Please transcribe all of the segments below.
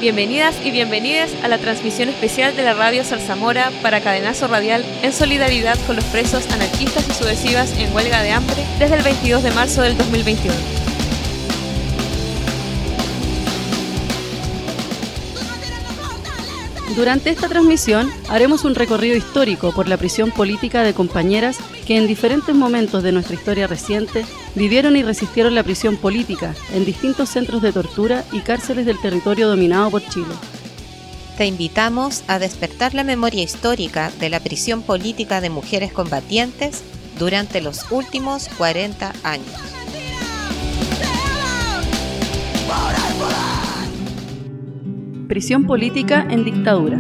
Bienvenidas y bienvenidos a la transmisión especial de la Radio Zarzamora para Cadenazo Radial en solidaridad con los presos anarquistas y sucesivas en huelga de hambre desde el 22 de marzo del 2021. Durante esta transmisión haremos un recorrido histórico por la prisión política de compañeras que en diferentes momentos de nuestra historia reciente vivieron y resistieron la prisión política en distintos centros de tortura y cárceles del territorio dominado por Chile. Te invitamos a despertar la memoria histórica de la prisión política de mujeres combatientes durante los últimos 40 años. Prisión política en dictadura.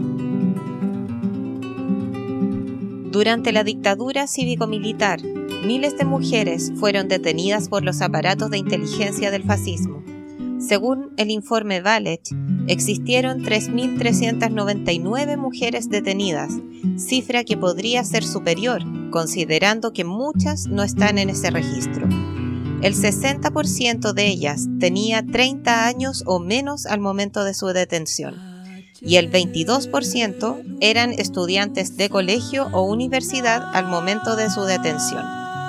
Durante la dictadura cívico-militar, miles de mujeres fueron detenidas por los aparatos de inteligencia del fascismo. Según el informe Valech, existieron 3.399 mujeres detenidas, cifra que podría ser superior, considerando que muchas no están en ese registro. El 60% de ellas tenía 30 años o menos al momento de su detención, y el 22% eran estudiantes de colegio o universidad al momento de su detención.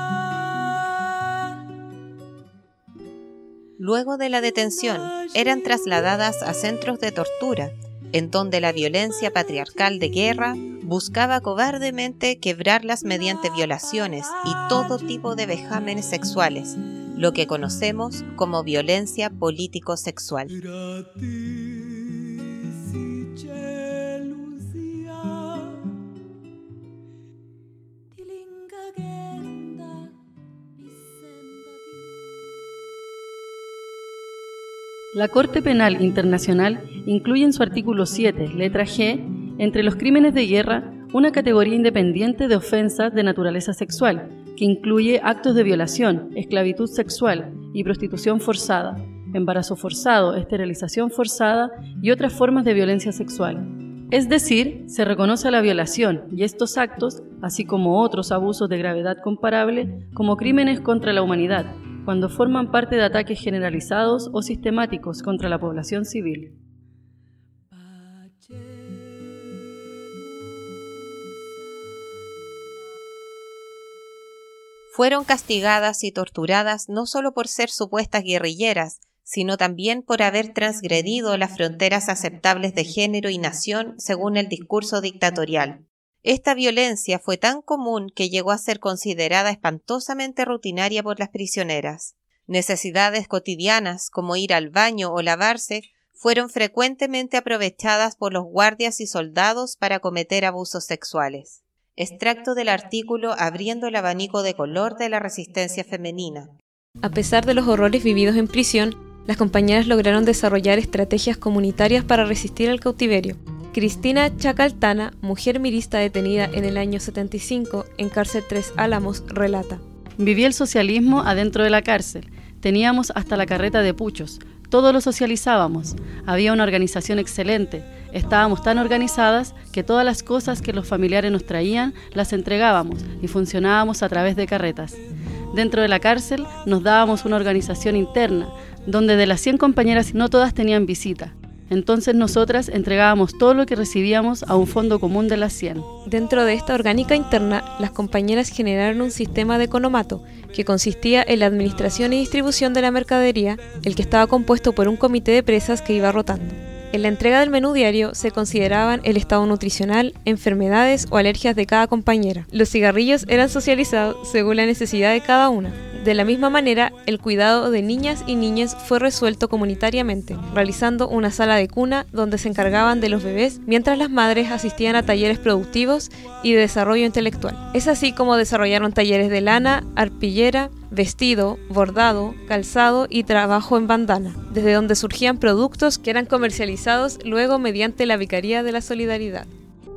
Luego de la detención, eran trasladadas a centros de tortura, en donde la violencia patriarcal de guerra buscaba cobardemente quebrarlas mediante violaciones y todo tipo de vejámenes sexuales, lo que conocemos como violencia político-sexual. La Corte Penal Internacional incluye en su artículo 7, letra G, entre los crímenes de guerra, una categoría independiente de ofensas de naturaleza sexual, que incluye actos de violación, esclavitud sexual y prostitución forzada, embarazo forzado, esterilización forzada y otras formas de violencia sexual. Es decir, se reconoce a la violación y estos actos, así como otros abusos de gravedad comparable, como crímenes contra la humanidad, cuando forman parte de ataques generalizados o sistemáticos contra la población civil. Fueron castigadas y torturadas no solo por ser supuestas guerrilleras, sino también por haber transgredido las fronteras aceptables de género y nación según el discurso dictatorial. Esta violencia fue tan común que llegó a ser considerada espantosamente rutinaria por las prisioneras. Necesidades cotidianas, como ir al baño o lavarse, fueron frecuentemente aprovechadas por los guardias y soldados para cometer abusos sexuales. Extracto del artículo Abriendo el abanico de color de la resistencia femenina. A pesar de los horrores vividos en prisión, las compañeras lograron desarrollar estrategias comunitarias para resistir al cautiverio. Cristina Chacaltana, mujer mirista detenida en el año 75 en cárcel Tres Álamos, relata: Viví el socialismo adentro de la cárcel. Teníamos hasta la carreta de puchos. Todo lo socializábamos. Había una organización excelente. Estábamos tan organizadas que todas las cosas que los familiares nos traían las entregábamos y funcionábamos a través de carretas. Dentro de la cárcel nos dábamos una organización interna, donde de las 100 compañeras no todas tenían visita. Entonces nosotras entregábamos todo lo que recibíamos a un fondo común de las 100. Dentro de esta orgánica interna, las compañeras generaron un sistema de economato que consistía en la administración y distribución de la mercadería, el que estaba compuesto por un comité de presas que iba rotando. En la entrega del menú diario se consideraban el estado nutricional, enfermedades o alergias de cada compañera. Los cigarrillos eran socializados según la necesidad de cada una. De la misma manera, el cuidado de niñas y niños fue resuelto comunitariamente, realizando una sala de cuna donde se encargaban de los bebés, mientras las madres asistían a talleres productivos y de desarrollo intelectual. Es así como desarrollaron talleres de lana, arpillera, vestido, bordado, calzado y trabajo en bandana, desde donde surgían productos que eran comercializados luego mediante la Vicaría de la Solidaridad.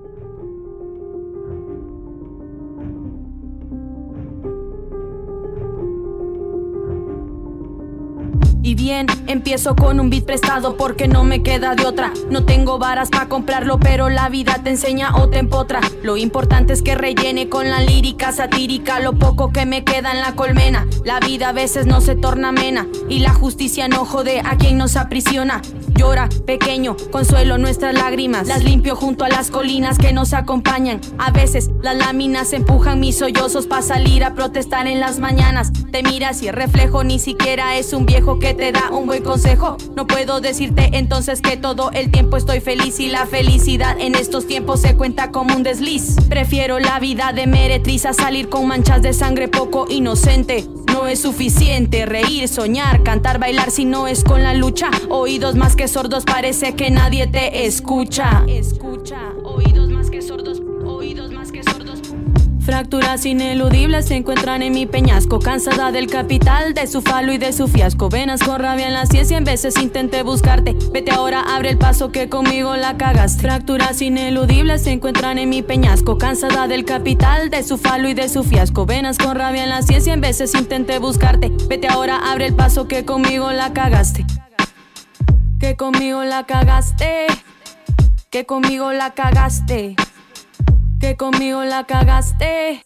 Y bien, empiezo con un beat prestado porque no me queda de otra. No tengo varas pa' comprarlo, pero la vida te enseña o te empotra. Lo importante es que rellene con la lírica satírica lo poco que me queda en la colmena. La vida a veces no se torna amena y la justicia no jode a quien nos aprisiona. Llora, pequeño, consuelo nuestras lágrimas. Las limpio junto a las colinas que nos acompañan. A veces las láminas empujan mis sollozos para salir a protestar en las mañanas. Te miras y el reflejo ni siquiera es un viejo que te da un buen consejo. No puedo decirte entonces que todo el tiempo estoy feliz, y la felicidad en estos tiempos se cuenta como un desliz. Prefiero la vida de meretriz a salir con manchas de sangre poco inocente. No es suficiente reír, soñar, cantar, bailar si no es con la lucha. Oídos más que sordos, parece que nadie te escucha. Oídos más que sordos, oídos más que sordos. Fracturas ineludibles se encuentran en mi peñasco. Cansada del capital, de su falo y de su fiasco. Venas con rabia en la sien, 100 veces intenté buscarte. Vete ahora, abre el paso que conmigo la cagaste. Fracturas ineludibles se encuentran en mi peñasco. Cansada del capital, de su falo y de su fiasco. Venas con rabia en la sien, 100 veces intenté buscarte. Vete ahora, abre el paso que conmigo la cagaste. Que conmigo la cagaste. Que conmigo la cagaste. Que conmigo la cagaste.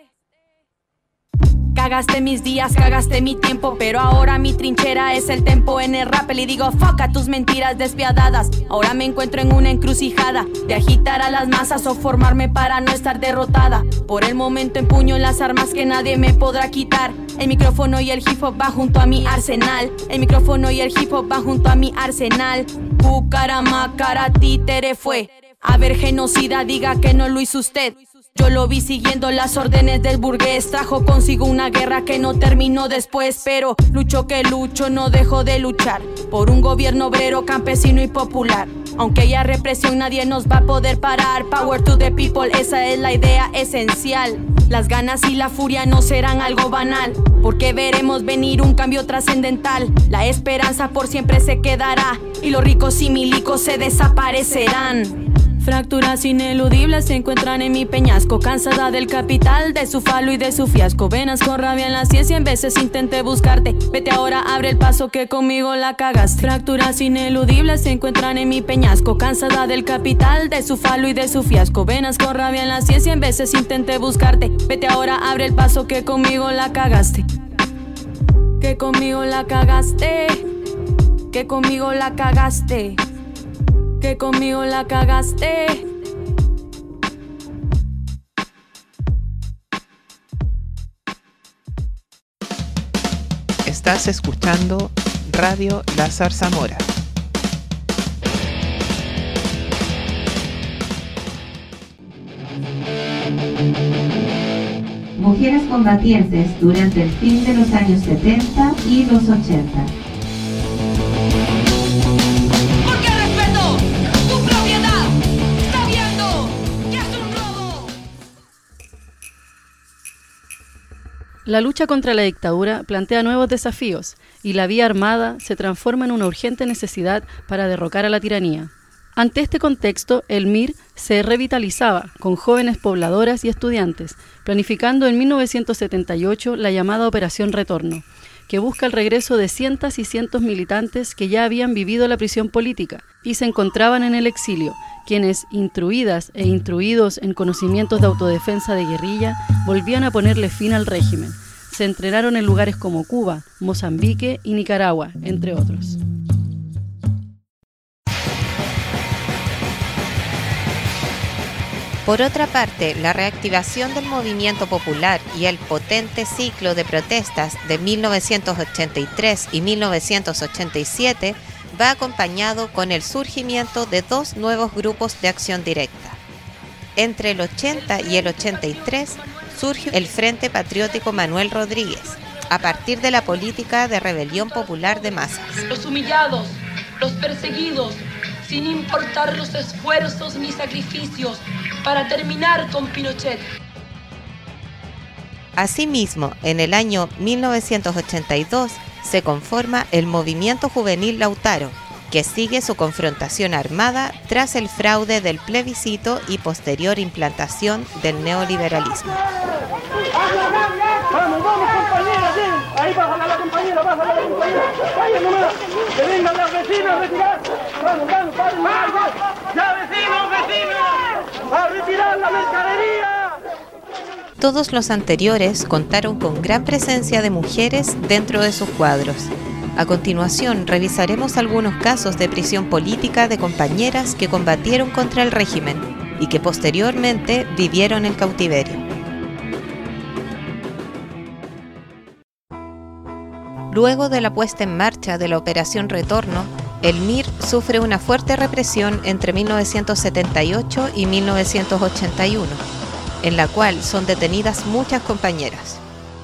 Cagaste mis días, cagaste mi tiempo, pero ahora mi trinchera es el tempo. En el rap le digo fuck a tus mentiras despiadadas. Ahora me encuentro en una encrucijada de agitar a las masas o formarme para no estar derrotada. Por el momento empuño las armas que nadie me podrá quitar. El micrófono y el hip hop va junto a mi arsenal. El micrófono y el hip hop va junto a mi arsenal. Bucaramanga, títere fue. A ver, genocida, diga que no lo hizo usted. Yo lo vi siguiendo las órdenes del burgués. Trajo consigo una guerra que no terminó después. Pero lucho que lucho, no dejo de luchar por un gobierno obrero, campesino y popular. Aunque haya represión, nadie nos va a poder parar. Power to the people, esa es la idea esencial. Las ganas y la furia no serán algo banal, porque veremos venir un cambio trascendental. La esperanza por siempre se quedará y los ricos y milicos se desaparecerán. Fracturas ineludibles se encuentran en mi peñasco. Cansada del capital, de su falo y de su fiasco. Venas con rabia en la sien, 100 veces intenté buscarte. Vete ahora, abre el paso que conmigo la cagaste. Fracturas ineludibles se encuentran en mi peñasco. Cansada del capital, de su falo y de su fiasco. Venas con rabia en la sien, 100 veces intenté buscarte. Vete ahora, abre el paso que conmigo la cagaste. Que conmigo la cagaste. Que conmigo la cagaste. Que conmigo la cagaste. Estás escuchando Radio La Zarzamora. Mujeres combatientes durante el fin de los años 70 y los 80. La lucha contra la dictadura plantea nuevos desafíos y la vía armada se transforma en una urgente necesidad para derrocar a la tiranía. Ante este contexto, el MIR se revitalizaba con jóvenes pobladoras y estudiantes, planificando en 1978 la llamada Operación Retorno, que busca el regreso de cientos y cientos militantes que ya habían vivido la prisión política y se encontraban en el exilio, quienes, instruidas e instruidos en conocimientos de autodefensa de guerrilla, volvían a ponerle fin al régimen. Se entrenaron en lugares como Cuba, Mozambique y Nicaragua, entre otros. Por otra parte, la reactivación del movimiento popular y el potente ciclo de protestas de 1983 y 1987 va acompañado con el surgimiento de dos nuevos grupos de acción directa. Entre el 80 y el 83 surge el Frente Patriótico Manuel Rodríguez, a partir de la política de rebelión popular de masas. Los humillados, los perseguidos, sin importar los esfuerzos ni sacrificios para terminar con Pinochet. Asimismo, en el año 1982 se conforma el Movimiento Juvenil Lautaro, que sigue su confrontación armada tras el fraude del plebiscito y posterior implantación del neoliberalismo. ¡Vamos, compañeras! Ahí bájala la compañera, ¡vaya nomás! ¡Que vengan las vecinas a retirar! ¡Vamos, paren más! ¡Ya, vecinos! ¡A retirar la mercadería! Todos los anteriores contaron con gran presencia de mujeres dentro de sus cuadros. A continuación, revisaremos algunos casos de prisión política de compañeras que combatieron contra el régimen y que posteriormente vivieron el cautiverio. Luego de la puesta en marcha de la Operación Retorno, el MIR sufre una fuerte represión entre 1978 y 1981, en la cual son detenidas muchas compañeras.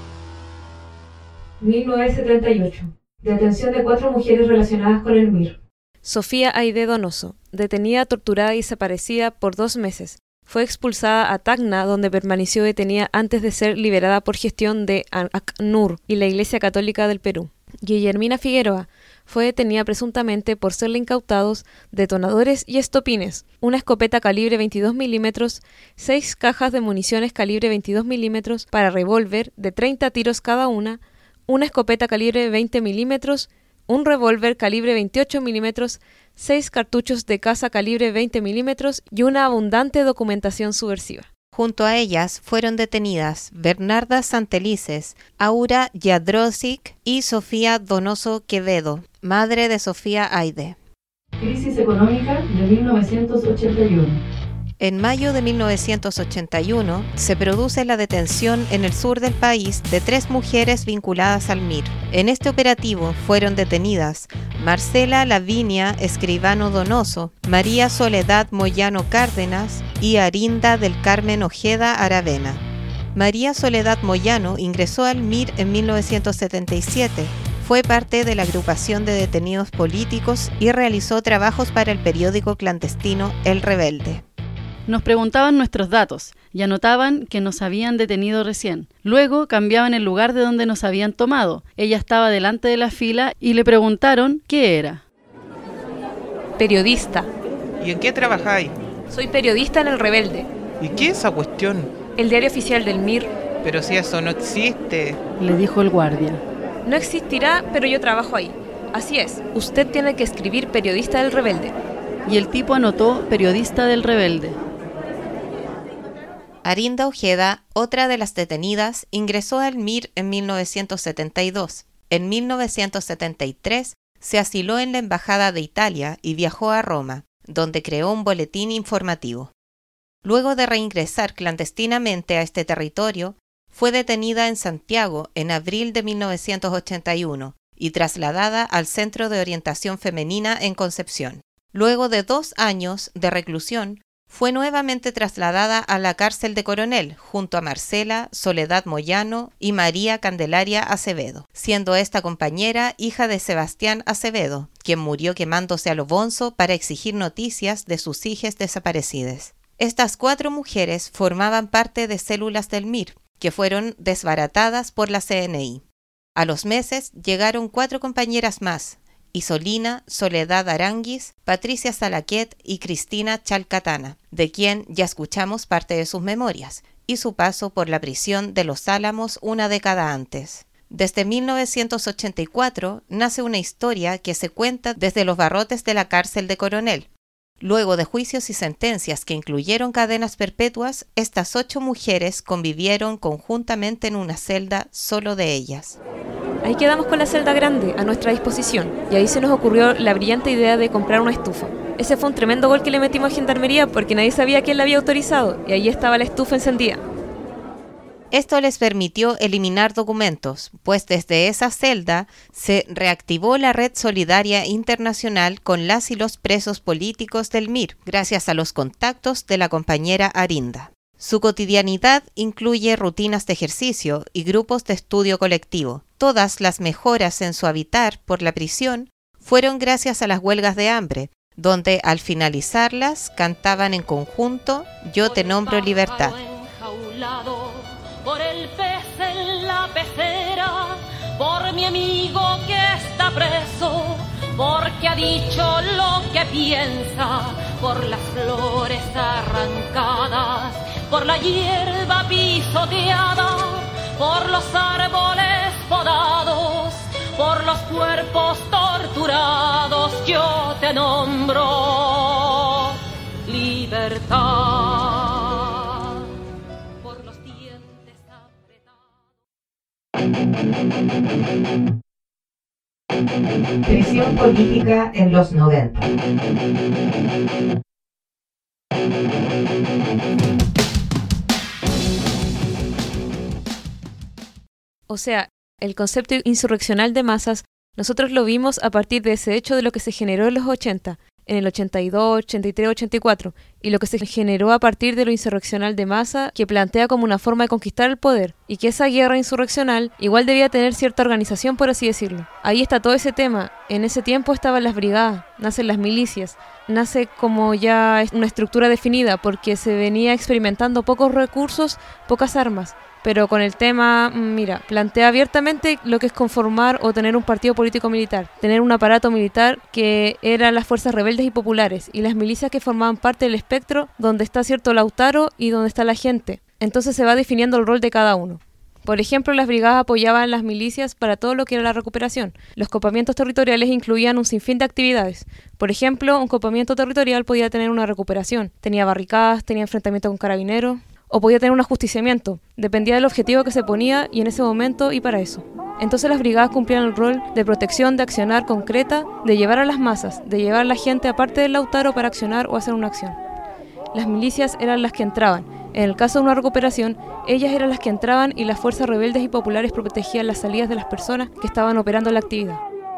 1978. Detención de 4 mujeres relacionadas con el MIR. Sofía Aide Donoso, detenida, torturada y desaparecida por 2 meses. Fue expulsada a Tacna, donde permaneció detenida antes de ser liberada por gestión de ACNUR y la Iglesia Católica del Perú. Guillermina Figueroa fue detenida presuntamente por serle incautados detonadores y estopines, una escopeta calibre 22 milímetros, 6 cajas de municiones calibre 22 milímetros para revólver de 30 tiros cada una escopeta calibre 20 milímetros, un revólver calibre 28 milímetros, 6 cartuchos de caza calibre 20 milímetros y una abundante documentación subversiva. Junto a ellas fueron detenidas Bernarda Santelices, Aura Jadrosic y Sofía Donoso Quevedo, madre de Sofía Aide. Crisis económica de 1981. En mayo de 1981 se produce la detención en el sur del país de 3 mujeres vinculadas al MIR. En este operativo fueron detenidas Marcela Lavinia Escribano Donoso, María Soledad Moyano Cárdenas y Arinda del Carmen Ojeda Aravena. María Soledad Moyano ingresó al MIR en 1977. Fue parte de la agrupación de detenidos políticos y realizó trabajos para el periódico clandestino El Rebelde. Nos preguntaban nuestros datos y anotaban que nos habían detenido recién. Luego cambiaban el lugar de donde nos habían tomado. Ella estaba delante de la fila y le preguntaron qué era. Periodista. ¿Y en qué trabajáis? Soy periodista en El Rebelde. ¿Y qué es esa cuestión? El diario oficial del MIR. Pero si eso no existe, le dijo el guardia. No existirá, pero yo trabajo ahí. Así es, usted tiene que escribir periodista del Rebelde. Y el tipo anotó periodista del Rebelde. Arinda Ojeda, otra de las detenidas, ingresó al MIR en 1972. En 1973 se asiló en la Embajada de Italia y viajó a Roma, donde creó un boletín informativo. Luego de reingresar clandestinamente a este territorio, fue detenida en Santiago en abril de 1981 y trasladada al Centro de Orientación Femenina en Concepción. Luego de 2 años de reclusión, fue nuevamente trasladada a la cárcel de Coronel, junto a Marcela, Soledad Moyano y María Candelaria Acevedo, siendo esta compañera hija de Sebastián Acevedo, quien murió quemándose a lo bonzo para exigir noticias de sus hijas desaparecidas. Estas 4 mujeres formaban parte de células del MIR, que fueron desbaratadas por la CNI. A los meses llegaron 4 compañeras más: Isolina, Soledad Aranguis, Patricia Salaquet y Cristina Chalcatana, de quien ya escuchamos parte de sus memorias, y su paso por la prisión de Los Álamos una década antes. Desde 1984 nace una historia que se cuenta desde los barrotes de la cárcel de Coronel. Luego de juicios y sentencias que incluyeron cadenas perpetuas, estas 8 mujeres convivieron conjuntamente en una celda solo de ellas. Ahí quedamos con la celda grande a nuestra disposición, y ahí se nos ocurrió la brillante idea de comprar una estufa. Ese fue un tremendo gol que le metimos a Gendarmería porque nadie sabía quién la había autorizado, y ahí estaba la estufa encendida. Esto les permitió eliminar documentos, pues desde esa celda se reactivó la Red Solidaria Internacional con las y los presos políticos del MIR, gracias a los contactos de la compañera Arinda. Su cotidianidad incluye rutinas de ejercicio y grupos de estudio colectivo. Todas las mejoras en su habitar por la prisión fueron gracias a las huelgas de hambre, donde al finalizarlas cantaban en conjunto Yo te nombro libertad. Por el pez en la pecera, por mi amigo que está preso, porque ha dicho lo que piensa, por las flores arrancadas, por la hierba pisoteada, por los árboles podados, por los cuerpos torturados, yo te nombro libertad. Prisión política en los 90. O sea, el concepto insurreccional de masas, nosotros lo vimos a partir de ese hecho de lo que se generó en los 80, en el 82, 83, 84, y lo que se generó a partir de lo insurreccional de masa, que plantea como una forma de conquistar el poder, y que esa guerra insurreccional igual debía tener cierta organización, por así decirlo. Ahí está todo ese tema. En ese tiempo estaban las brigadas, nacen las milicias, nace como ya una estructura definida, porque se venía experimentando pocos recursos, pocas armas. Pero con el tema, mira, plantea abiertamente lo que es conformar o tener un partido político militar, tener un aparato militar que eran las fuerzas rebeldes y populares, y las milicias que formaban parte del espectro donde está cierto Lautaro y donde está la gente. Entonces se va definiendo el rol de cada uno. Por ejemplo, las brigadas apoyaban las milicias para todo lo que era la recuperación. Los copamientos territoriales incluían un sinfín de actividades. Por ejemplo, un copamiento territorial podía tener una recuperación, tenía barricadas, tenía enfrentamiento con carabineros, o podía tener un ajusticiamiento, dependía del objetivo que se ponía y en ese momento y para eso. Entonces las brigadas cumplían el rol de protección, de accionar concreta, de llevar a las masas, de llevar a la gente aparte del Lautaro para accionar o hacer una acción. Las milicias eran las que entraban. En el caso de una recuperación, ellas eran las que entraban y las fuerzas rebeldes y populares protegían las salidas de las personas que estaban operando la actividad.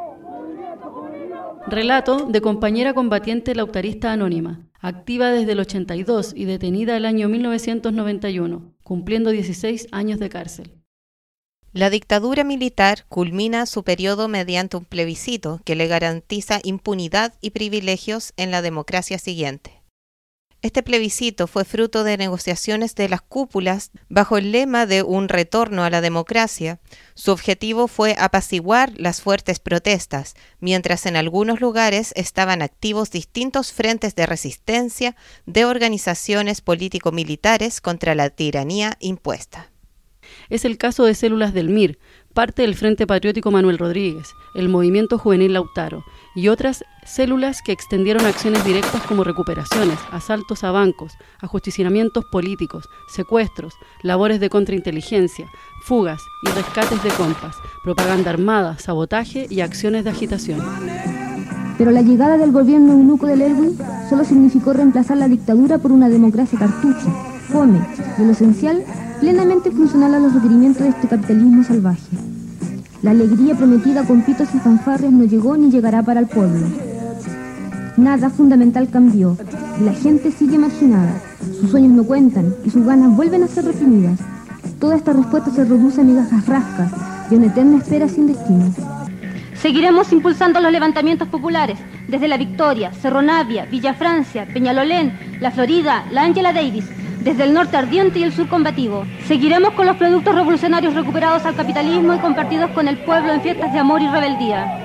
Relato de compañera combatiente lautarista anónima, activa desde el 82 y detenida el año 1991, cumpliendo 16 años de cárcel. La dictadura militar culmina su periodo mediante un plebiscito que le garantiza impunidad y privilegios en la democracia siguiente. Este plebiscito fue fruto de negociaciones de las cúpulas bajo el lema de un retorno a la democracia. Su objetivo fue apaciguar las fuertes protestas, mientras en algunos lugares estaban activos distintos frentes de resistencia de organizaciones político-militares contra la tiranía impuesta. Es el caso de células del MIR, parte del Frente Patriótico Manuel Rodríguez, el Movimiento Juvenil Lautaro, y otras células que extendieron acciones directas como recuperaciones, asaltos a bancos, ajusticiamientos políticos, secuestros, labores de contrainteligencia, fugas y rescates de compas, propaganda armada, sabotaje y acciones de agitación. Pero la llegada del gobierno eunuco del Elwin solo significó reemplazar la dictadura por una democracia cartucho, fome, y lo esencial, plenamente funcional a los requerimientos de este capitalismo salvaje. La alegría prometida con pitos y fanfarrias no llegó ni llegará para el pueblo. Nada fundamental cambió, y la gente sigue marginada, sus sueños no cuentan y sus ganas vuelven a ser reprimidas. Toda esta respuesta se reduce a migajas rascas y a una eterna espera sin destino. Seguiremos impulsando los levantamientos populares, desde La Victoria, Cerro Navia, Villa Francia, Peñalolén, La Florida, la Ángela Davis, desde el norte ardiente y el sur combativo. Seguiremos con los productos revolucionarios recuperados al capitalismo y compartidos con el pueblo en fiestas de amor y rebeldía.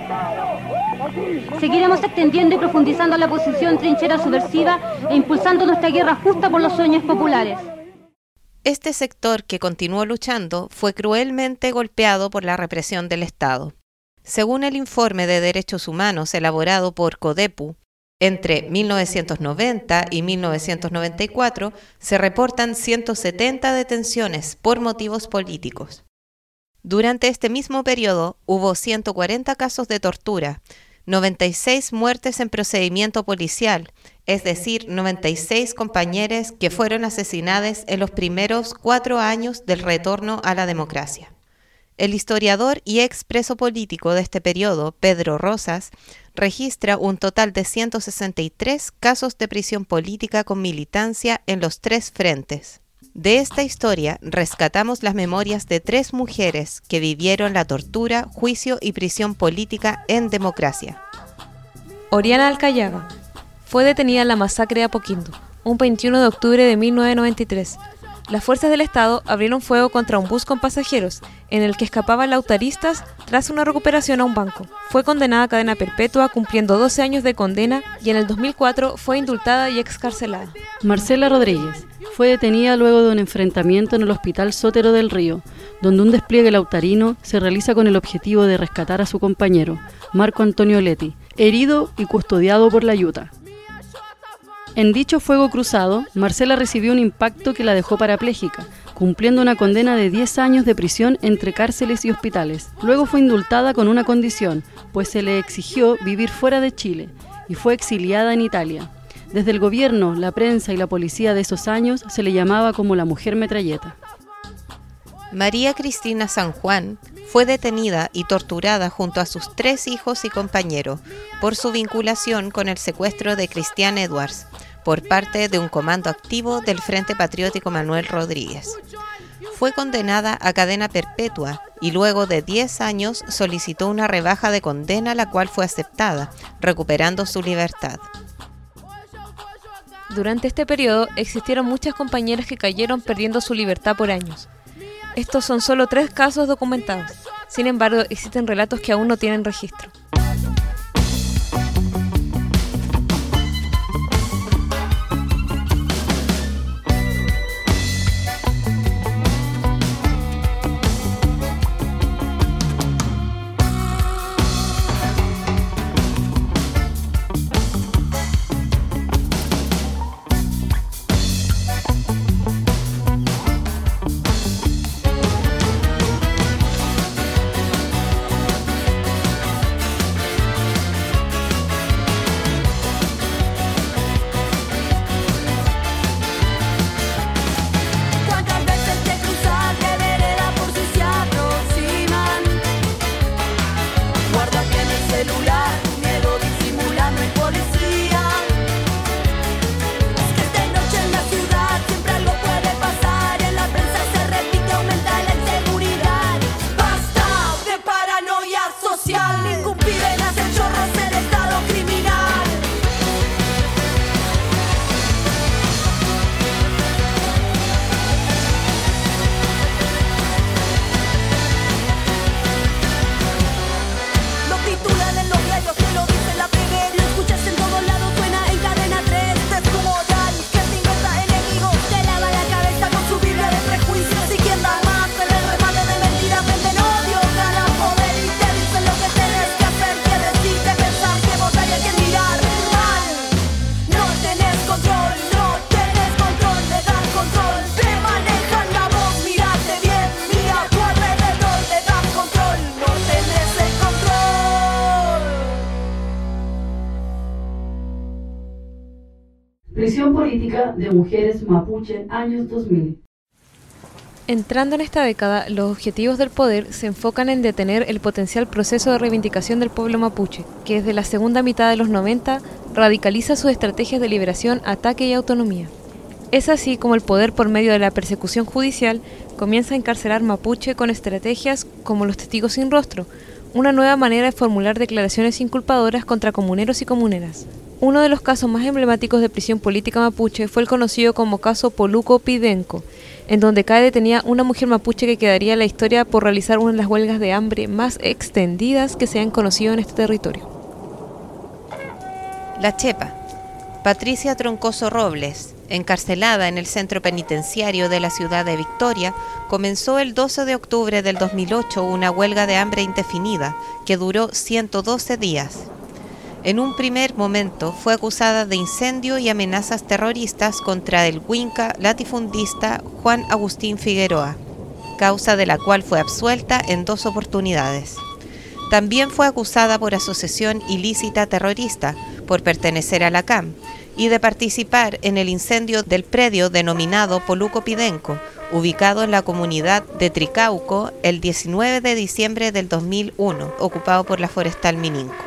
Seguiremos extendiendo y profundizando la posición trinchera subversiva e impulsando nuestra guerra justa por los sueños populares. Este sector que continuó luchando fue cruelmente golpeado por la represión del Estado. Según el informe de derechos humanos elaborado por CODEPU, entre 1990 y 1994 se reportan 170 detenciones por motivos políticos. Durante este mismo periodo hubo 140 casos de tortura, 96 muertes en procedimiento policial, es decir, 96 compañeros que fueron asesinados en los primeros 4 años del retorno a la democracia. El historiador y ex preso político de este periodo, Pedro Rosas, registra un total de 163 casos de prisión política con militancia en los 3 frentes. De esta historia rescatamos las memorias de 3 mujeres que vivieron la tortura, juicio y prisión política en democracia. Oriana Alcayaga fue detenida en la masacre de Apoquindo, un 21 de octubre de 1993. Las fuerzas del Estado abrieron fuego contra un bus con pasajeros, en el que escapaban lautaristas tras una recuperación a un banco. Fue condenada a cadena perpetua, cumpliendo 12 años de condena, y en el 2004 fue indultada y excarcelada. Marcela Rodríguez fue detenida luego de un enfrentamiento en el Hospital Sotero del Río, donde un despliegue lautarino se realiza con el objetivo de rescatar a su compañero, Marco Antonio Leti, herido y custodiado por la Yuta. En dicho fuego cruzado, Marcela recibió un impacto que la dejó parapléjica, cumpliendo una condena de 10 años de prisión entre cárceles y hospitales. Luego fue indultada con una condición, pues se le exigió vivir fuera de Chile, y fue exiliada en Italia. Desde el gobierno, la prensa y la policía de esos años se le llamaba como la mujer metralleta. María Cristina San Juan fue detenida y torturada junto a sus 3 hijos y compañeros por su vinculación con el secuestro de Cristian Edwards por parte de un comando activo del Frente Patriótico Manuel Rodríguez. Fue condenada a cadena perpetua y luego de 10 años solicitó una rebaja de condena, la cual fue aceptada, recuperando su libertad. Durante este periodo existieron muchas compañeras que cayeron perdiendo su libertad por años. Estos son solo 3 casos documentados. Sin embargo, existen relatos que aún no tienen registro. Prisión política de mujeres mapuche, años 2000. Entrando en esta década, los objetivos del poder se enfocan en detener el potencial proceso de reivindicación del pueblo mapuche, que desde la segunda mitad de los 90 radicaliza sus estrategias de liberación, ataque y autonomía. Es así como el poder, por medio de la persecución judicial, comienza a encarcelar mapuche con estrategias como los testigos sin rostro, una nueva manera de formular declaraciones inculpadoras contra comuneros y comuneras. Uno de los casos más emblemáticos de prisión política mapuche fue el conocido como caso Poluco Pidenco, en donde cae detenida una mujer mapuche que quedaría en la historia por realizar una de las huelgas de hambre más extendidas que se han conocido en este territorio. La Chepa. Patricia Troncoso Robles, encarcelada en el centro penitenciario de la ciudad de Victoria, comenzó el 12 de octubre del 2008 una huelga de hambre indefinida que duró 112 días. En un primer momento fue acusada de incendio y amenazas terroristas contra el huinca latifundista Juan Agustín Figueroa, causa de la cual fue absuelta en 2 oportunidades. También fue acusada por asociación ilícita terrorista, por pertenecer a la CAM, y de participar en el incendio del predio denominado Poluco Pidenco, ubicado en la comunidad de Tricauco el 19 de diciembre del 2001, ocupado por la Forestal Mininco.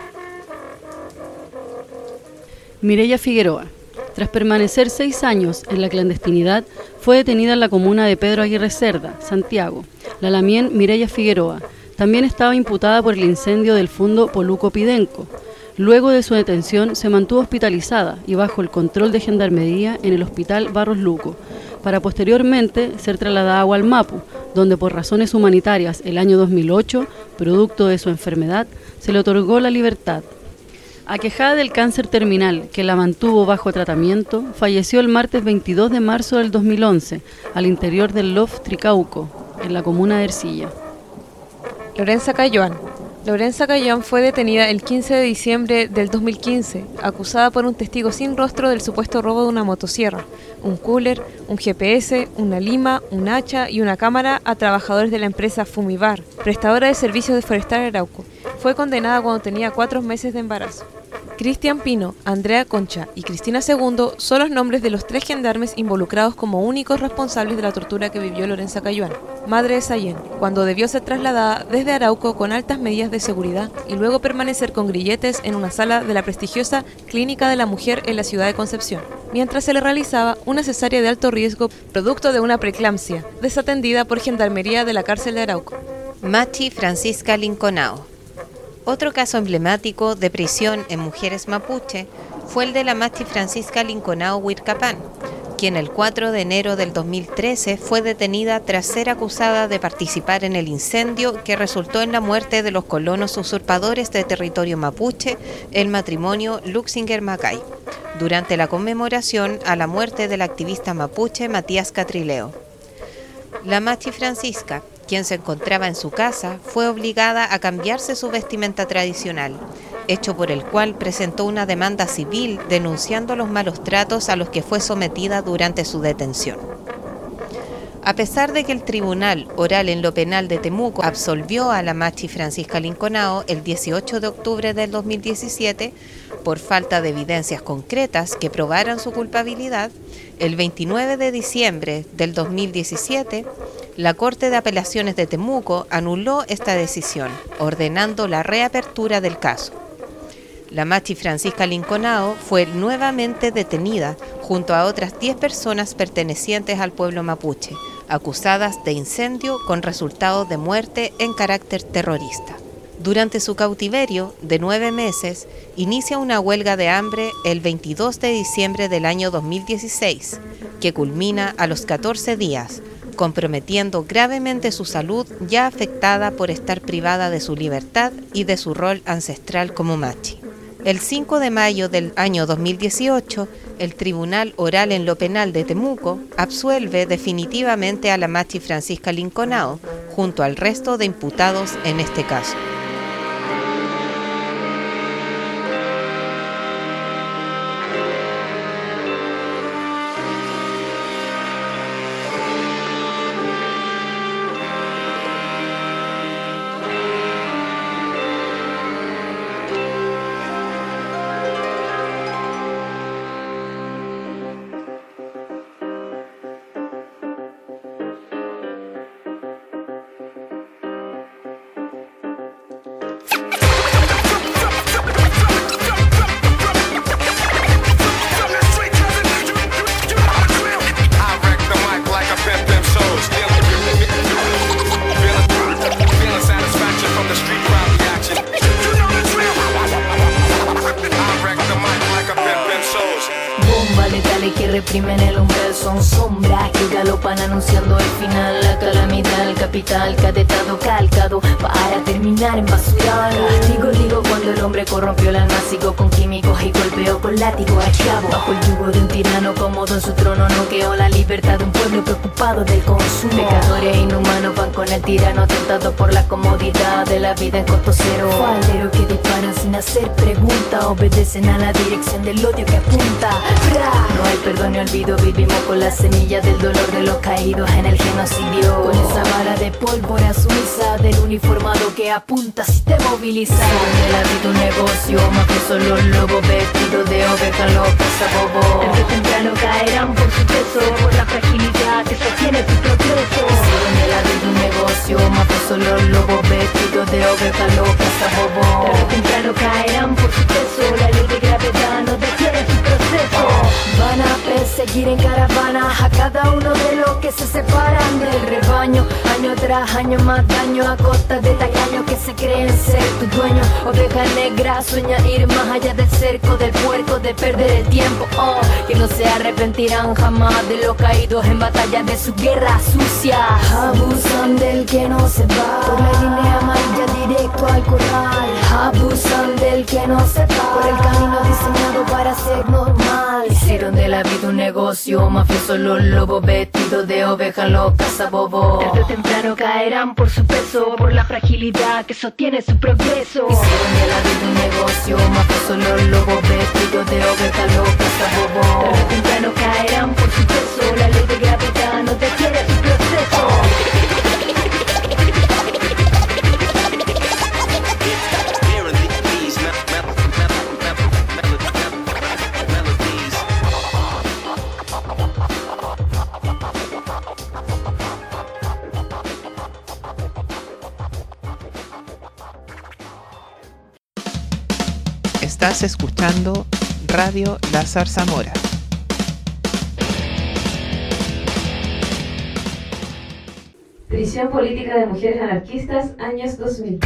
Mireya Figueroa. Tras permanecer 6 años en la clandestinidad, fue detenida en la comuna de Pedro Aguirre Cerda, Santiago. La lamien Mireya Figueroa también estaba imputada por el incendio del fondo Poluco Pidenco. Luego de su detención, se mantuvo hospitalizada y bajo el control de Gendarmería en el Hospital Barros Luco, para posteriormente ser trasladada a Hualmapu, donde por razones humanitarias el año 2008, producto de su enfermedad, se le otorgó la libertad. Aquejada del cáncer terminal que la mantuvo bajo tratamiento, falleció el martes 22 de marzo del 2011 al interior del Lof Tricauco, en la comuna de Ercilla. Lorenza Cayoán. Lorenza Cayón fue detenida el 15 de diciembre del 2015, acusada por un testigo sin rostro del supuesto robo de una motosierra, un cooler, un GPS, una lima, un hacha y una cámara a trabajadores de la empresa Fumivar, prestadora de servicios de Forestal Arauco. Fue condenada cuando tenía 4 meses de embarazo. Cristian Pino, Andrea Concha y Cristina Segundo son los nombres de los 3 gendarmes involucrados como únicos responsables de la tortura que vivió Lorenza Cayón, madre de Sayén, cuando debió ser trasladada desde Arauco con altas medidas de seguridad y luego permanecer con grilletes en una sala de la prestigiosa Clínica de la Mujer en la ciudad de Concepción, mientras se le realizaba una cesárea de alto riesgo producto de una preeclampsia, desatendida por Gendarmería de la cárcel de Arauco. Machi Francisca Linconao. Otro caso emblemático de prisión en mujeres mapuche fue el de la Machi Francisca Linconao Huircapán, quien el 4 de enero del 2013 fue detenida tras ser acusada de participar en el incendio que resultó en la muerte de los colonos usurpadores de territorio mapuche, el matrimonio Luxinger-Macay, durante la conmemoración a la muerte del activista mapuche Matías Catrileo. La Machi Francisca, quien se encontraba en su casa, fue obligada a cambiarse su vestimenta tradicional, hecho por el cual presentó una demanda civil denunciando los malos tratos a los que fue sometida durante su detención. A pesar de que el Tribunal Oral en lo Penal de Temuco absolvió a la Machi Francisca Linconao el 18 de octubre del 2017 por falta de evidencias concretas que probaran su culpabilidad, el 29 de diciembre del 2017, la Corte de Apelaciones de Temuco anuló esta decisión, ordenando la reapertura del caso. La Machi Francisca Linconao fue nuevamente detenida junto a otras 10 personas pertenecientes al pueblo mapuche, acusadas de incendio con resultado de muerte en carácter terrorista. Durante su cautiverio de 9 meses, inicia una huelga de hambre el 22 de diciembre del año 2016, que culmina a los 14 días, comprometiendo gravemente su salud ya afectada por estar privada de su libertad y de su rol ancestral como machi. El 5 de mayo del año 2018, el Tribunal Oral en lo Penal de Temuco absuelve definitivamente a la Machi Francisca Linconao, junto al resto de imputados en este caso. Que reprimen el umbral son sombras que galopan anunciando el final. La calamidad, el capital cadetado calcado para terminar en basural. Digo cuando el hombre corrompió el alma, sigo con químicos y golpeo con látigo al chavo. Bajo el yugo de un tirano cómodo en su trono noqueó la libertad de un pueblo preocupado del consumo. Pecadores inhumanos van con el tirano tentados por la comodidad de la vida en costo cero. Falderos que disparan sin hacer preguntas, obedecen a la dirección del odio que apunta. No hay perdón ni olvido, vivimos con la semilla del dolor de los caídos en el genocidio. Con esa bala de pólvora sumisa del uniformado que apunta si te movilizas. De la vida un negocio, más que solo los lobos vestidos de oveja locas a bobo. Tarde o temprano caerán por su peso, por la fragilidad que sostiene tu progreso. De la vida un negocio, más que solo los lobos vestidos de oveja locas a bobo. Tarde o temprano caerán por su peso, la ley de gravedad no detiene su proceso. Van a perseguir en caravana a cada uno de los que se separan del rebaño. Año tras año más daño a costa de tacaños que se creen ser tu dueño. Oveja negra sueña ir más allá del cerco del puerco, de perder el tiempo, que no se arrepentirán jamás de los caídos en batalla de su guerra sucia. Abusan del que no se va por la línea amarilla directo al corral. Abusan del que no se va por el camino diseñado para ser normal. Cero hicieron de la vida un negocio. Mafiosos los lobos vestidos de oveja, los cazabobos. Tarde o temprano caerán por su peso, por la fragilidad que sostiene su progreso. Hicieron de la vida un negocio. Mafiosos los lobos vestidos de oveja, los cazabobos. Tarde o temprano caerán por su peso, la ley de gravedad no detiene su proceso. Estás escuchando Radio La Zarzamora. Prisión política de mujeres anarquistas, años 2000.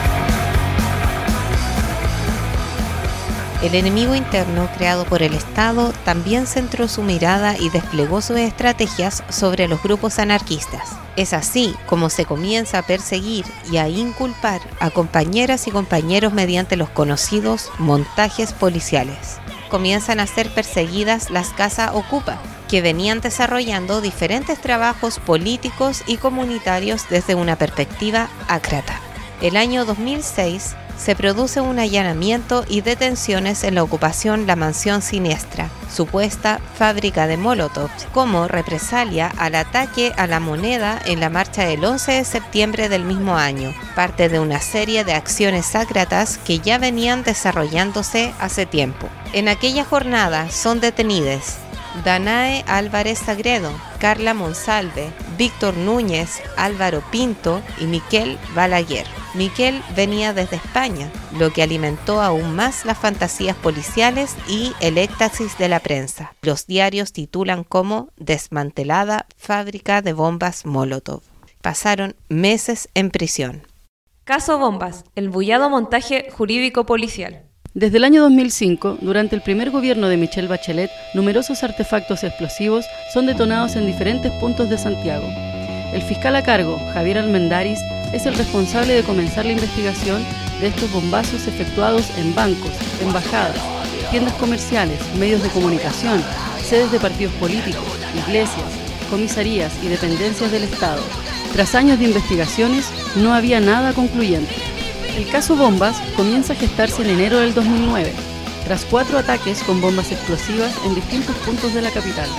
El enemigo interno creado por el Estado también centró su mirada y desplegó sus estrategias sobre los grupos anarquistas. Es así como se comienza a perseguir y a inculpar a compañeras y compañeros mediante los conocidos montajes policiales. Comienzan a ser perseguidas las Casa Ocupa, que venían desarrollando diferentes trabajos políticos y comunitarios desde una perspectiva ácrata. El año 2006 se produce un allanamiento y detenciones en la ocupación La Mansión Siniestra, supuesta fábrica de molotovs, como represalia al ataque a la moneda en la marcha del 11 de septiembre del mismo año, parte de una serie de acciones ácratas que ya venían desarrollándose hace tiempo. En aquella jornada son detenidas Danae Álvarez Sagredo, Carla Monsalve, Víctor Núñez, Álvaro Pinto y Miquel Balaguer. Miquel venía desde España, lo que alimentó aún más las fantasías policiales y el éxtasis de la prensa. Los diarios titulan como desmantelada fábrica de bombas Molotov. Pasaron meses en prisión. Caso Bombas, el bullado montaje jurídico policial. Desde el año 2005, durante el primer gobierno de Michelle Bachelet, numerosos artefactos explosivos son detonados en diferentes puntos de Santiago. El fiscal a cargo, Javier Almendaris, es el responsable de comenzar la investigación de estos bombazos efectuados en bancos, embajadas, tiendas comerciales, medios de comunicación, sedes de partidos políticos, iglesias, comisarías y dependencias del Estado. Tras años de investigaciones, no había nada concluyente. El caso Bombas comienza a gestarse en enero del 2009, tras 4 ataques con bombas explosivas en distintos puntos de la capital.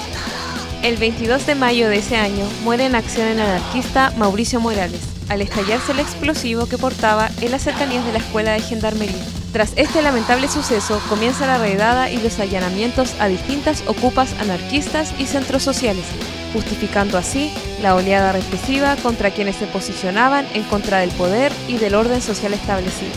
El 22 de mayo de ese año muere en acción el anarquista Mauricio Morales, al estallarse el explosivo que portaba en las cercanías de la escuela de gendarmería. Tras este lamentable suceso, comienza la redada y los allanamientos a distintas ocupas anarquistas y centros sociales, justificando así la oleada represiva contra quienes se posicionaban en contra del poder y del orden social establecido.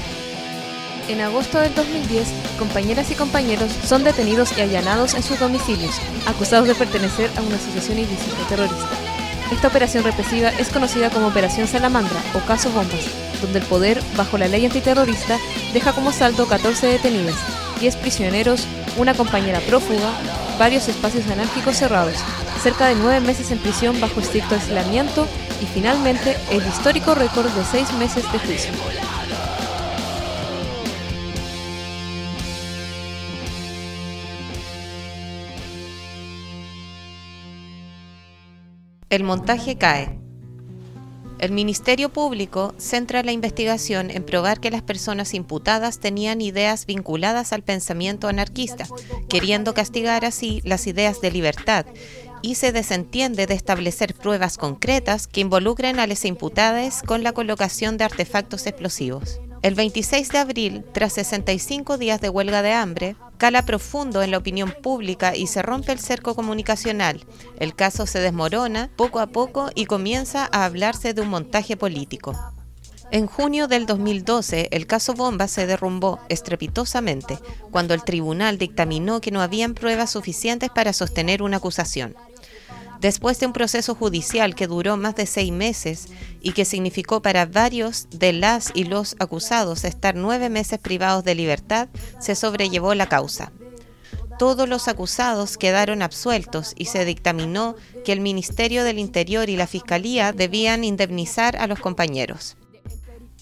En agosto del 2010, compañeras y compañeros son detenidos y allanados en sus domicilios, acusados de pertenecer a una asociación ilícita terrorista. Esta operación represiva es conocida como Operación Salamandra o Caso Bombas, donde el poder, bajo la ley antiterrorista, deja como saldo 14 detenidas, 10 prisioneros, una compañera prófuga, varios espacios anárquicos cerrados, cerca de 9 meses en prisión bajo estricto aislamiento y finalmente el histórico récord de 6 meses de juicio. El montaje cae. El Ministerio Público centra la investigación en probar que las personas imputadas tenían ideas vinculadas al pensamiento anarquista, queriendo castigar así las ideas de libertad, y se desentiende de establecer pruebas concretas que involucren a las imputadas con la colocación de artefactos explosivos. El 26 de abril, tras 65 días de huelga de hambre, cala profundo en la opinión pública y se rompe el cerco comunicacional. El caso se desmorona poco a poco y comienza a hablarse de un montaje político. En junio del 2012, el caso Bombas se derrumbó estrepitosamente cuando el tribunal dictaminó que no habían pruebas suficientes para sostener una acusación. Después de un proceso judicial que duró más de 6 meses y que significó para varios de las y los acusados estar 9 meses privados de libertad, se sobrellevó la causa. Todos los acusados quedaron absueltos y se dictaminó que el Ministerio del Interior y la Fiscalía debían indemnizar a los compañeros.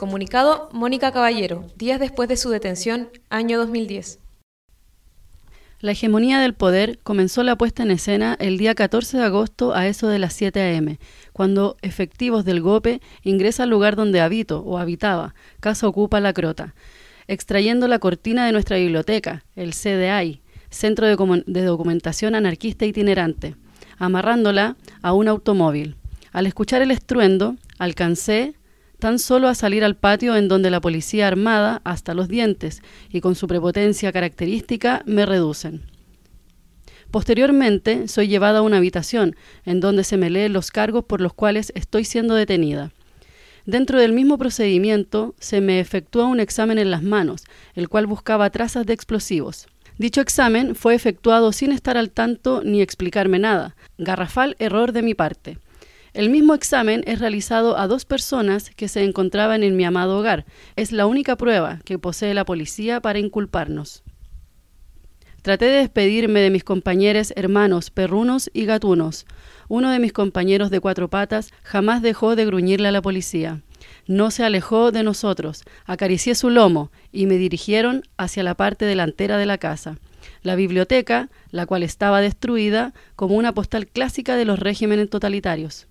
Comunicado Mónica Caballero, días después de su detención, año 2010. La hegemonía del poder comenzó la puesta en escena el día 14 de agosto a eso de las 7 a.m., cuando efectivos del GOPE ingresan al lugar donde habito o habitaba, Casa Ocupa La Crota, extrayendo la cortina de nuestra biblioteca, el CDI, Centro de Documentación Anarquista Itinerante, amarrándola a un automóvil. Al escuchar el estruendo, alcancé tan solo a salir al patio en donde la policía armada hasta los dientes y con su prepotencia característica me reducen. Posteriormente soy llevada a una habitación en donde se me leen los cargos por los cuales estoy siendo detenida. Dentro del mismo procedimiento se me efectúa un examen en las manos, el cual buscaba trazas de explosivos. Dicho examen fue efectuado sin estar al tanto ni explicarme nada. Garrafal error de mi parte. El mismo examen es realizado a 2 personas que se encontraban en mi amado hogar. Es la única prueba que posee la policía para inculparnos. Traté de despedirme de mis compañeros hermanos perrunos y gatunos. Uno de mis compañeros de 4 patas jamás dejó de gruñirle a la policía. No se alejó de nosotros. Acaricié su lomo y me dirigieron hacia la parte delantera de la casa. La biblioteca, la cual estaba destruida como una postal clásica de los regímenes totalitarios.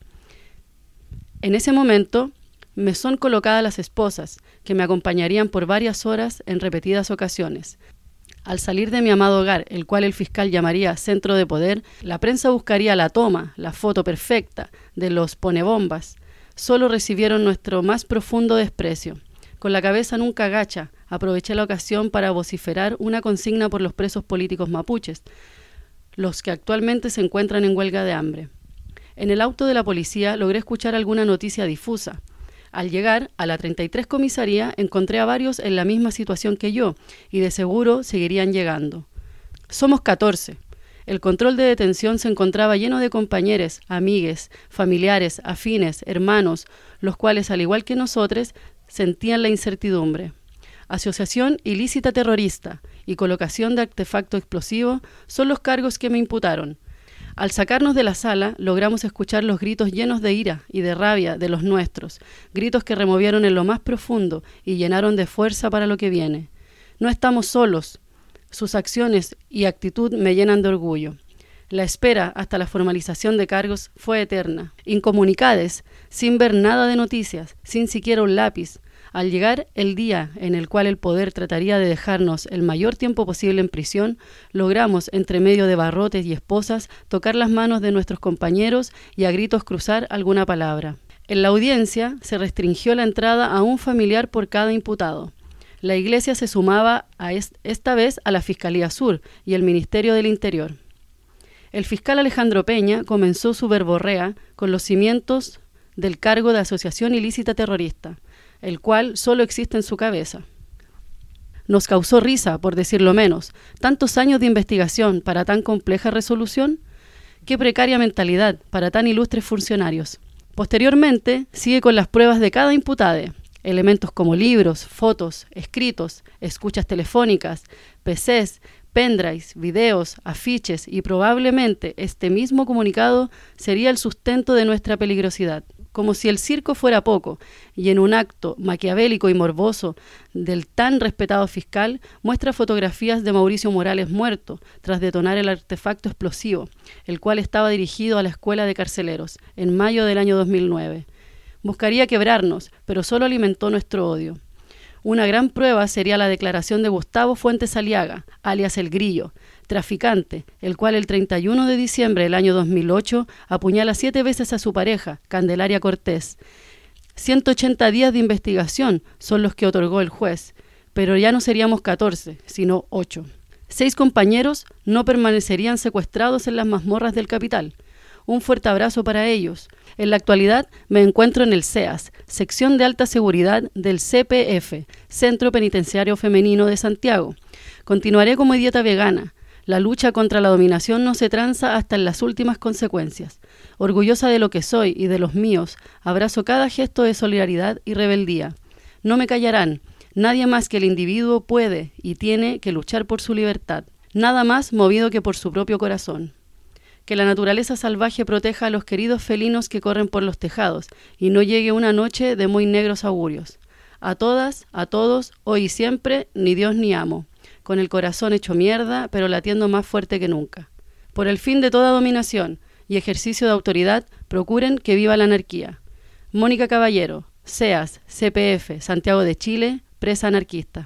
En ese momento me son colocadas las esposas, que me acompañarían por varias horas en repetidas ocasiones. Al salir de mi amado hogar, el cual el fiscal llamaría centro de poder, la prensa buscaría la toma, la foto perfecta de los ponebombas. Solo recibieron nuestro más profundo desprecio. Con la cabeza nunca agacha, aproveché la ocasión para vociferar una consigna por los presos políticos mapuches, los que actualmente se encuentran en huelga de hambre. En el auto de la policía logré escuchar alguna noticia difusa. Al llegar a la 33 comisaría encontré a varios en la misma situación que yo y de seguro seguirían llegando. Somos 14. El control de detención se encontraba lleno de compañeros, amigues, familiares, afines, hermanos, los cuales, al igual que nosotros, sentían la incertidumbre. Asociación ilícita terrorista y colocación de artefacto explosivo son los cargos que me imputaron. Al sacarnos de la sala, logramos escuchar los gritos llenos de ira y de rabia de los nuestros, gritos que removieron en lo más profundo y llenaron de fuerza para lo que viene. No estamos solos. Sus acciones y actitud me llenan de orgullo. La espera hasta la formalización de cargos fue eterna. Incomunicades, sin ver nada de noticias, sin siquiera un lápiz. Al llegar el día en el cual el poder trataría de dejarnos el mayor tiempo posible en prisión, logramos, entre medio de barrotes y esposas, tocar las manos de nuestros compañeros y a gritos cruzar alguna palabra. En la audiencia se restringió la entrada a un familiar por cada imputado. La Iglesia se sumaba esta vez a la Fiscalía Sur y el Ministerio del Interior. El fiscal Alejandro Peña comenzó su verborrea con los cimientos del cargo de asociación ilícita terrorista, el cual solo existe en su cabeza. Nos causó risa, por decirlo menos, tantos años de investigación para tan compleja resolución. Qué precaria mentalidad para tan ilustres funcionarios. Posteriormente, sigue con las pruebas de cada imputado, elementos como libros, fotos, escritos, escuchas telefónicas, PCs, pendrives, videos, afiches y probablemente este mismo comunicado sería el sustento de nuestra peligrosidad. Como si el circo fuera poco, y en un acto maquiavélico y morboso del tan respetado fiscal, muestra fotografías de Mauricio Morales muerto tras detonar el artefacto explosivo, el cual estaba dirigido a la escuela de carceleros, en mayo del año 2009. Buscaría quebrarnos, pero solo alimentó nuestro odio. Una gran prueba sería la declaración de Gustavo Fuentes Aliaga, alias El Grillo, traficante, el cual el 31 de diciembre del año 2008 apuñala 7 veces a su pareja, Candelaria Cortés. 180 días de investigación son los que otorgó el juez, pero ya no seríamos 14, sino 8. 6 compañeros no permanecerían secuestrados en las mazmorras del capital. Un fuerte abrazo para ellos. En la actualidad me encuentro en el CEAS, sección de alta seguridad del CPF, Centro Penitenciario Femenino de Santiago. Continuaré como idiota vegana. La lucha contra la dominación no se tranza hasta en las últimas consecuencias. Orgullosa de lo que soy y de los míos, abrazo cada gesto de solidaridad y rebeldía. No me callarán. Nadie más que el individuo puede y tiene que luchar por su libertad. Nada más movido que por su propio corazón. Que la naturaleza salvaje proteja a los queridos felinos que corren por los tejados y no llegue una noche de muy negros augurios. A todas, a todos, hoy y siempre, ni Dios ni amo. con el corazón hecho mierda, pero latiendo más fuerte que nunca. Por el fin de toda dominación y ejercicio de autoridad, procuren que viva la anarquía. Mónica Caballero, CEAS, CPF, Santiago de Chile, presa anarquista.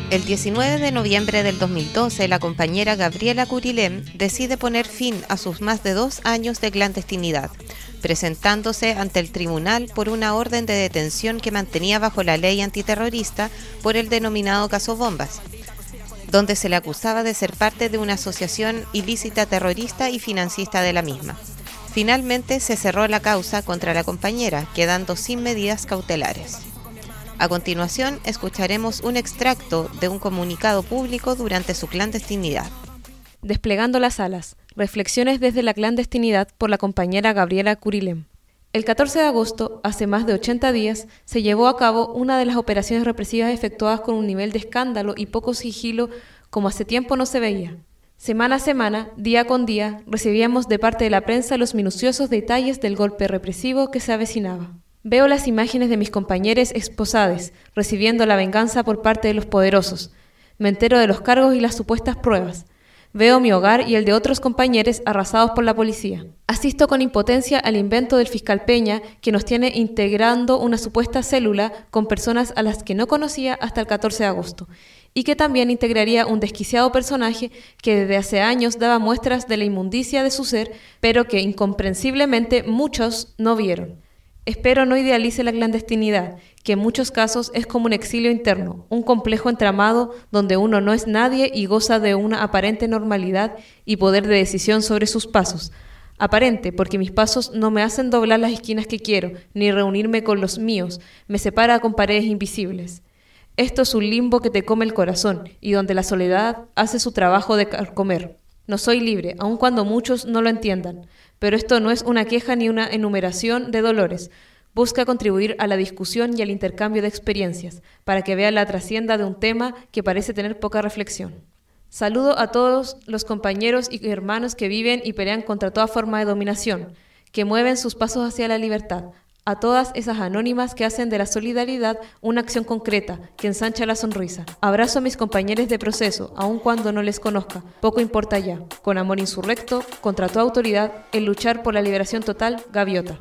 El 19 de noviembre del 2012, la compañera Gabriela Curilem decide poner fin a sus más de 2 años de clandestinidad, presentándose ante el tribunal por una orden de detención que mantenía bajo la ley antiterrorista por el denominado caso Bombas, donde se le acusaba de ser parte de una asociación ilícita terrorista y financista de la misma. Finalmente se cerró la causa contra la compañera, quedando sin medidas cautelares. A continuación, escucharemos un extracto de un comunicado público durante su clandestinidad. Desplegando las alas. Reflexiones desde la clandestinidad por la compañera Gabriela Curilem. El 14 de agosto, hace más de 80 días, se llevó a cabo una de las operaciones represivas efectuadas con un nivel de escándalo y poco sigilo como hace tiempo no se veía. Semana a semana, día con día, recibíamos de parte de la prensa los minuciosos detalles del golpe represivo que se avecinaba. Veo las imágenes de mis compañeros esposados, recibiendo la venganza por parte de los poderosos. Me entero de los cargos y las supuestas pruebas. Veo mi hogar y el de otros compañeros arrasados por la policía. Asisto con impotencia al invento del fiscal Peña, que nos tiene integrando una supuesta célula con personas a las que no conocía hasta el 14 de agosto, y que también integraría un desquiciado personaje que desde hace años daba muestras de la inmundicia de su ser, pero que incomprensiblemente muchos no vieron. Espero no idealice la clandestinidad, que en muchos casos es como un exilio interno, un complejo entramado donde uno no es nadie y goza de una aparente normalidad y poder de decisión sobre sus pasos. Aparente, porque mis pasos no me hacen doblar las esquinas que quiero, ni reunirme con los míos, me separa con paredes invisibles. Esto es un limbo que te come el corazón y donde la soledad hace su trabajo de carcomer. No soy libre, aun cuando muchos no lo entiendan. Pero esto no es una queja ni una enumeración de dolores. Busca contribuir a la discusión y al intercambio de experiencias, para que vea la trascienda de un tema que parece tener poca reflexión. Saludo a todos los compañeros y hermanos que viven y pelean contra toda forma de dominación, que mueven sus pasos hacia la libertad, a todas esas anónimas que hacen de la solidaridad una acción concreta, que ensancha la sonrisa. Abrazo a mis compañeros de proceso, aun cuando no les conozca, poco importa ya. Con amor insurrecto, contra toda autoridad, en luchar por la liberación total, Gaviota.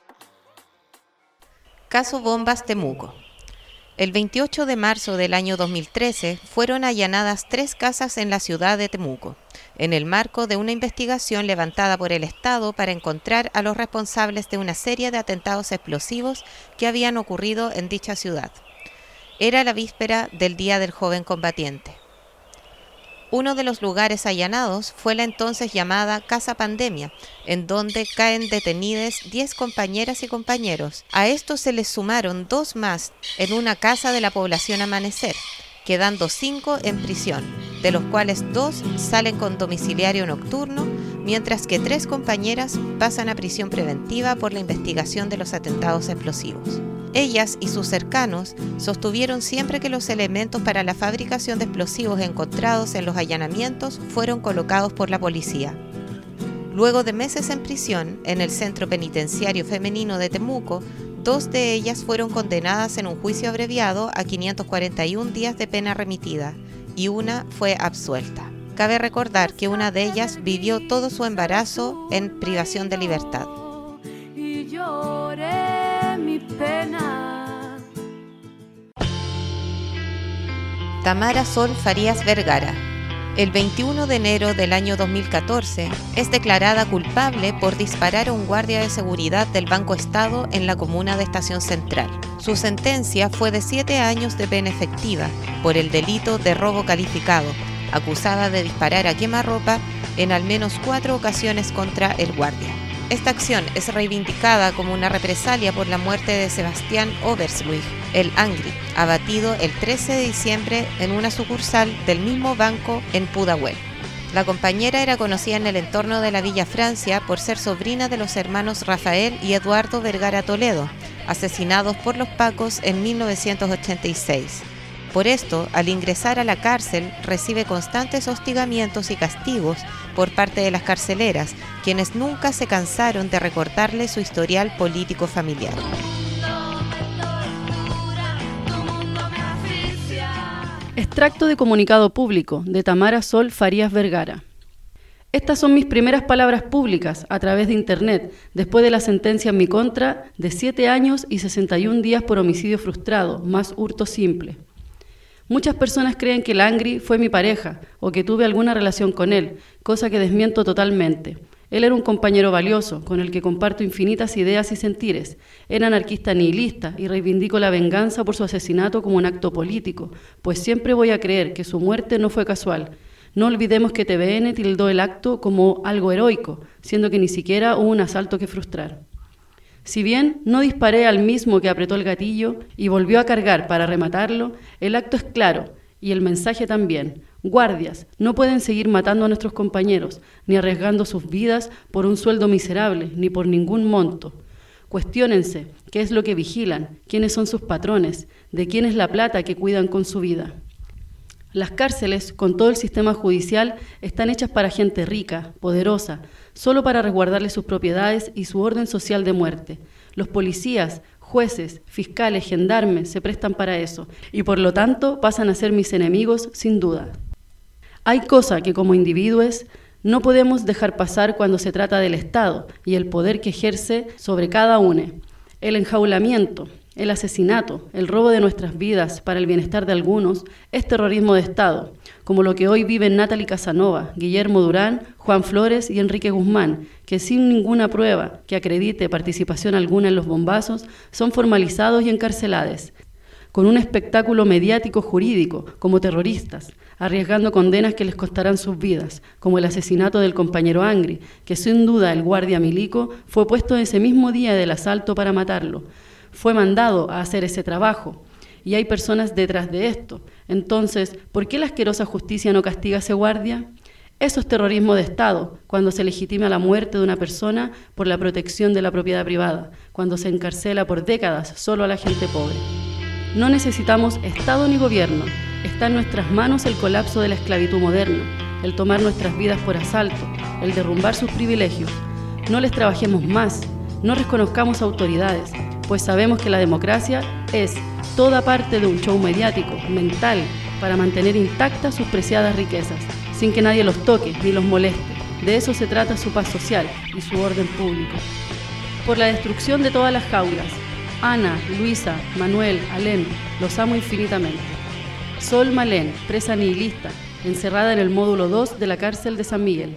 Caso Bombas Temuco. El 28 de marzo del año 2013 fueron allanadas 3 casas en la ciudad de Temuco, en el marco de una investigación levantada por el Estado para encontrar a los responsables de una serie de atentados explosivos que habían ocurrido en dicha ciudad. Era la víspera del Día del Joven Combatiente. Uno de los lugares allanados fue la entonces llamada Casa Pandemia, en donde caen detenidas 10 compañeras y compañeros. A estos se les sumaron 2 más en una casa de la población Amanecer, quedando 5 en prisión, de los cuales 2 salen con domiciliario nocturno, mientras que 3 compañeras pasan a prisión preventiva por la investigación de los atentados explosivos. Ellas y sus cercanos sostuvieron siempre que los elementos para la fabricación de explosivos encontrados en los allanamientos fueron colocados por la policía. Luego de meses en prisión, en el Centro Penitenciario Femenino de Temuco, 2 de ellas fueron condenadas en un juicio abreviado a 541 días de pena remitida y una fue absuelta. Cabe recordar que una de ellas vivió todo su embarazo en privación de libertad. Y lloré mi pena. Tamara Sol Farías Vergara. El 21 de enero del año 2014 es declarada culpable por disparar a un guardia de seguridad del Banco Estado en la comuna de Estación Central. Su sentencia fue de 7 años de pena efectiva por el delito de robo calificado, acusada de disparar a quemarropa en al menos 4 ocasiones contra el guardia. Esta acción es reivindicada como una represalia por la muerte de Sebastián Obersluich, el Angry, abatido el 13 de diciembre en una sucursal del mismo banco en Pudahuel. La compañera era conocida en el entorno de la Villa Francia por ser sobrina de los hermanos Rafael y Eduardo Vergara Toledo, asesinados por los pacos en 1986. Por esto, al ingresar a la cárcel, recibe constantes hostigamientos y castigos por parte de las carceleras, quienes nunca se cansaron de recordarle su historial político familiar. Extracto de comunicado público de Tamara Sol Farías Vergara. Estas son mis primeras palabras públicas a través de Internet, después de la sentencia en mi contra de 7 años y 61 días por homicidio frustrado, más hurto simple. Muchas personas creen que el Angry fue mi pareja o que tuve alguna relación con él, cosa que desmiento totalmente. Él era un compañero valioso, con el que comparto infinitas ideas y sentires. Era anarquista nihilista y reivindico la venganza por su asesinato como un acto político, pues siempre voy a creer que su muerte no fue casual. No olvidemos que TVN tildó el acto como algo heroico, siendo que ni siquiera hubo un asalto que frustrar. Si bien no disparé al mismo que apretó el gatillo y volvió a cargar para rematarlo, el acto es claro y el mensaje también. Guardias, no pueden seguir matando a nuestros compañeros, ni arriesgando sus vidas por un sueldo miserable, ni por ningún monto. Cuestiónense qué es lo que vigilan, quiénes son sus patrones, de quién es la plata que cuidan con su vida. Las cárceles, con todo el sistema judicial, están hechas para gente rica, poderosa, solo para resguardarle sus propiedades y su orden social de muerte. Los policías, jueces, fiscales, gendarmes se prestan para eso y por lo tanto pasan a ser mis enemigos sin duda. Hay cosas que como individuos no podemos dejar pasar cuando se trata del Estado y el poder que ejerce sobre cada uno. El enjaulamiento, el asesinato, el robo de nuestras vidas para el bienestar de algunos es terrorismo de Estado, como lo que hoy viven Natalie Casanova, Guillermo Durán, Juan Flores y Enrique Guzmán, que sin ninguna prueba que acredite participación alguna en los bombazos, son formalizados y encarcelados, con un espectáculo mediático jurídico como terroristas, arriesgando condenas que les costarán sus vidas, como el asesinato del compañero Angry, que sin duda el guardia milico fue puesto ese mismo día del asalto para matarlo. Fue mandado a hacer ese trabajo, y hay personas detrás de esto. Entonces, ¿por qué la asquerosa justicia no castiga a ese guardia? Eso es terrorismo de Estado, cuando se legitima la muerte de una persona por la protección de la propiedad privada, cuando se encarcela por décadas solo a la gente pobre. No necesitamos Estado ni gobierno. Está en nuestras manos el colapso de la esclavitud moderna, el tomar nuestras vidas por asalto, el derrumbar sus privilegios. No les trabajemos más, no reconozcamos autoridades, pues sabemos que la democracia es toda parte de un show mediático, mental, para mantener intactas sus preciadas riquezas, sin que nadie los toque ni los moleste. De eso se trata su paz social y su orden público. Por la destrucción de todas las jaulas, Ana, Luisa, Manuel, Alén, los amo infinitamente. Sol Malén, presa nihilista, encerrada en el módulo 2 de la cárcel de San Miguel.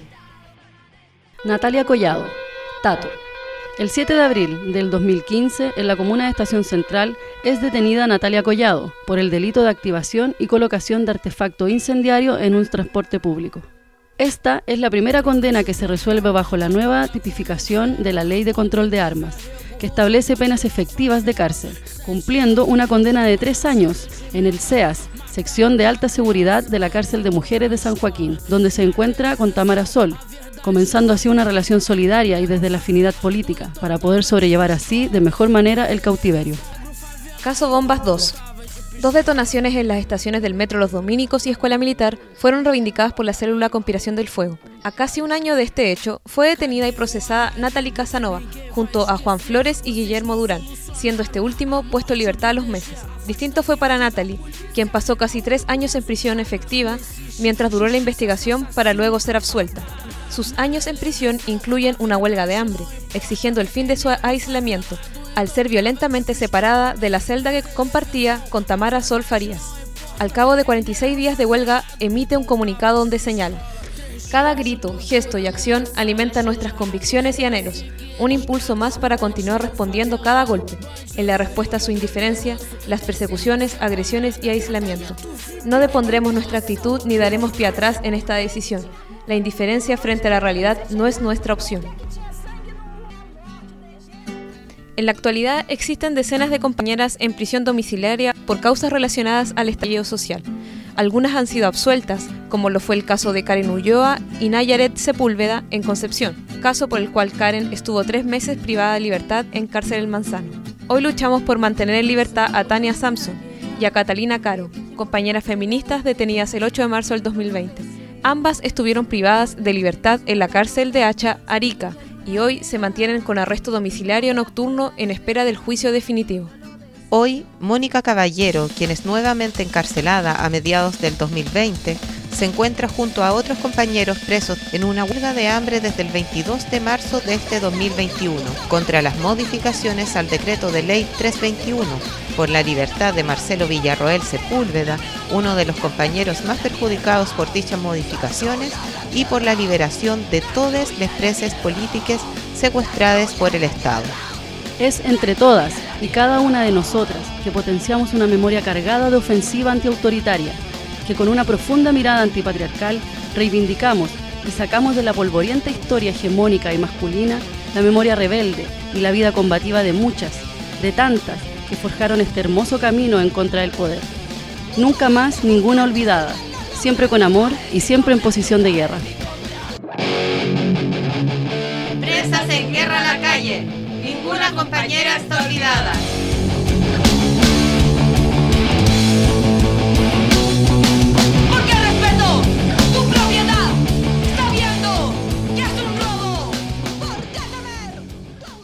Natalia Collado, Tato. El 7 de abril del 2015, en la comuna de Estación Central, es detenida Natalia Collado por el delito de activación y colocación de artefacto incendiario en un transporte público. Esta es la primera condena que se resuelve bajo la nueva tipificación de la Ley de Control de Armas, que establece penas efectivas de cárcel, cumpliendo una condena de 3 años en el CEAS, sección de alta seguridad de la cárcel de mujeres de San Joaquín, donde se encuentra con Tamara Sol, comenzando así una relación solidaria y desde la afinidad política, para poder sobrellevar así de mejor manera el cautiverio. Caso Bombas 2. 2 detonaciones en las estaciones del Metro Los Dominicos y Escuela Militar fueron reivindicadas por la célula Conspiración del Fuego. A casi un año de este hecho, fue detenida y procesada Natalie Casanova, junto a Juan Flores y Guillermo Durán, siendo este último puesto en libertad a los meses. Distinto fue para Natalie, quien pasó casi 3 años en prisión efectiva, mientras duró la investigación para luego ser absuelta. Sus años en prisión incluyen una huelga de hambre, exigiendo el fin de su aislamiento, al ser violentamente separada de la celda que compartía con Tamara Sol Farías. Al cabo de 46 días de huelga, emite un comunicado donde señala: cada grito, gesto y acción alimenta nuestras convicciones y anhelos, un impulso más para continuar respondiendo cada golpe, en la respuesta a su indiferencia, las persecuciones, agresiones y aislamiento. No depondremos nuestra actitud ni daremos pie atrás en esta decisión. La indiferencia frente a la realidad no es nuestra opción. En la actualidad existen decenas de compañeras en prisión domiciliaria por causas relacionadas al estallido social. Algunas han sido absueltas, como lo fue el caso de Karen Ulloa y Nayaret Sepúlveda en Concepción, caso por el cual Karen estuvo 3 meses privada de libertad en cárcel El Manzano. Hoy luchamos por mantener en libertad a Tania Samson y a Catalina Caro, compañeras feministas detenidas el 8 de marzo del 2020. Ambas estuvieron privadas de libertad en la cárcel de Hacha, Arica, y hoy se mantienen con arresto domiciliario nocturno en espera del juicio definitivo. Hoy, Mónica Caballero, quien es nuevamente encarcelada a mediados del 2020, se se encuentra junto a otros compañeros presos en una huelga de hambre desde el 22 de marzo de este 2021 contra las modificaciones al decreto de ley 321 por la libertad de Marcelo Villarroel Sepúlveda, uno de los compañeros más perjudicados por dichas modificaciones, y por la liberación de todas las presas políticas secuestradas por el Estado. Es entre todas y cada una de nosotras que potenciamos una memoria cargada de ofensiva antiautoritaria, que con una profunda mirada antipatriarcal reivindicamos y sacamos de la polvorienta historia hegemónica y masculina la memoria rebelde y la vida combativa de muchas, de tantas, que forjaron este hermoso camino en contra del poder. Nunca más ninguna olvidada, siempre con amor y siempre en posición de guerra. Presas en guerra a la calle, ninguna compañera está olvidada.